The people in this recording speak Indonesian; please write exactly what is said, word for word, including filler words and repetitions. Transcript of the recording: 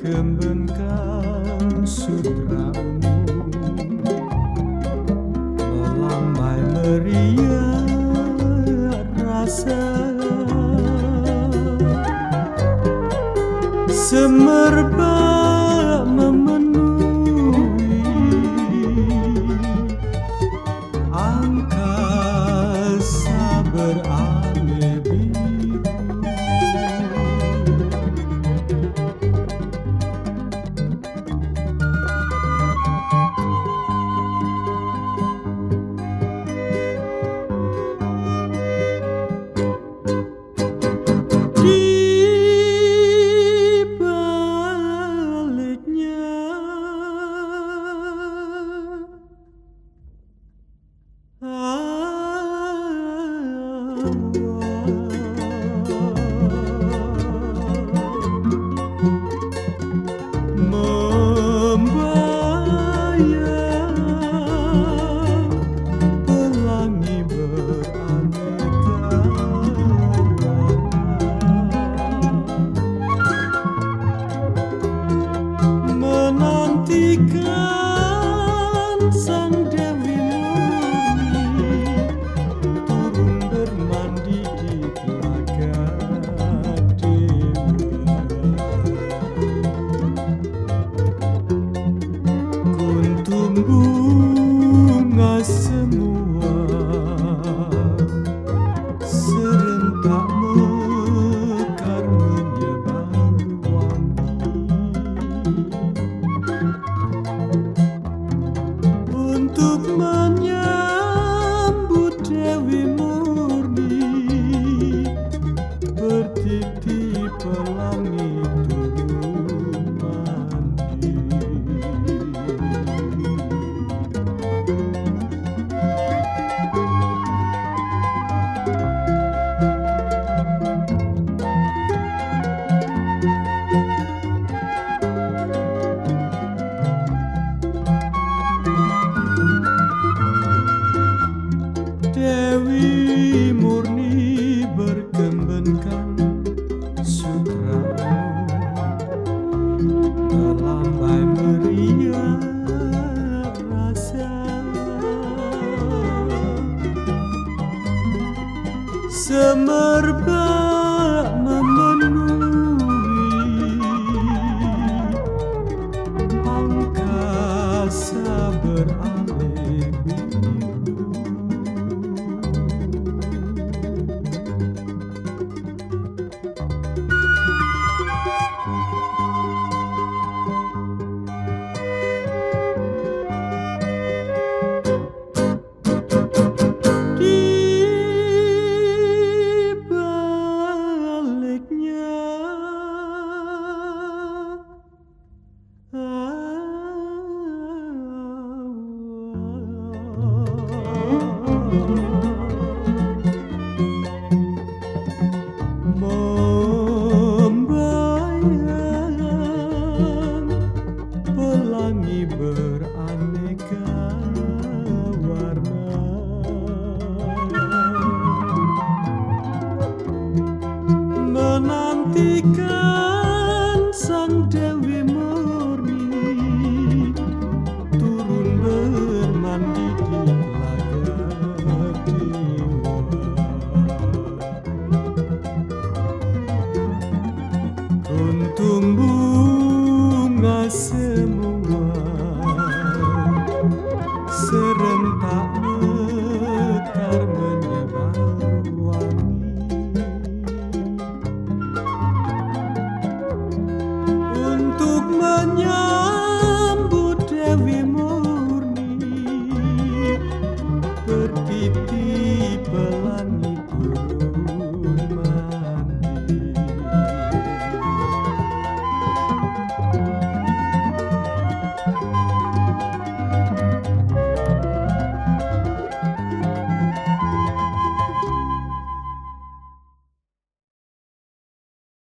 berkembangkan sutra umum, melambai meriah rasa, semerbak memenuhi angkasa beraneh biru. Menantikan sang Dewi Murni turun bermandi di telaga Dewa. Kuntum bunga semua serentak mekar menyebar wangi untuk menyambut Dewi Murni, bertitih pelangi turun mandi. Dewi Murni berkembangkan sutra umum, melambai meriah rasa, semerbak memenuhi angkasa beraneh biru. Membayang pelangi beraneka warna, menantikan